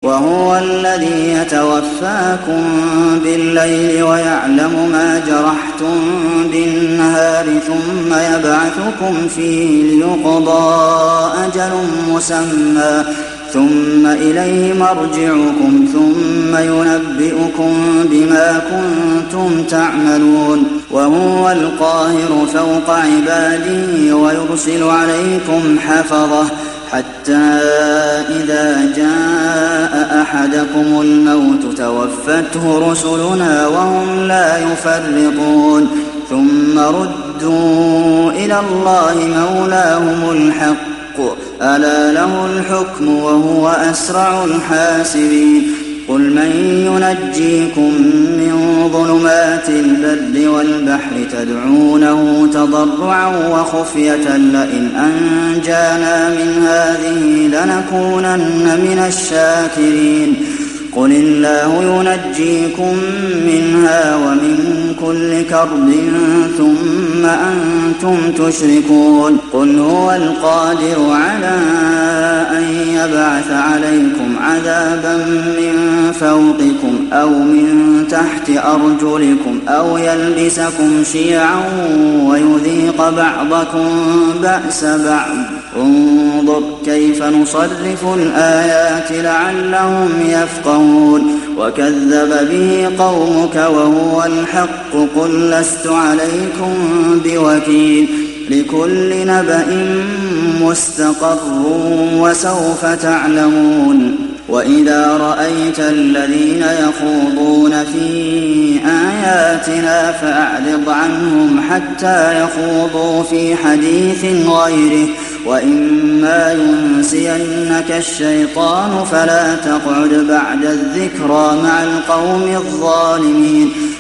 وهو الذي يتوفاكم بالليل ويعلم ما جرحتم بالنهار ثم يبعثكم فيه ليقضى أجل مسمى ثم إليه مرجعكم ثم ينبئكم بما كنتم تعملون وهو القاهر فوق عباده ويرسل عليكم حفظة حتى إذا جاء أحدكم الموت توفته رسلنا وهم لا يفرطون ثم ردوا إلى الله مولاهم الحق ألا له الحكم وهو أسرع الحاسبين قل من ينجيكم من ظلمات البر والبحر تدعونه تضرعا وخفية لئن أنجانا من هذه لنكونن من الشاكرين قل الله ينجيكم منها ومن كل كرب ثم أنتم تشركون قل هو القادر على أن يبعث عليكم عذابا من فوقكم أو من تحت أرجلكم أو يلبسكم شيعا ويذيق بعضكم بأس بعض انظر كيف نصرف الآيات لعلهم يفقهون وكذب به قومك وهو الحق قل لست عليكم بوكيل لكل نبأ مستقر وسوف تعلمون وإذا رأيت الذين يخوضون في آياتنا فأعرض عنهم حتى يخوضوا في حديث غيره وإما ينسينك الشيطان فلا تقعد بعد الذكرى مع القوم الظالمين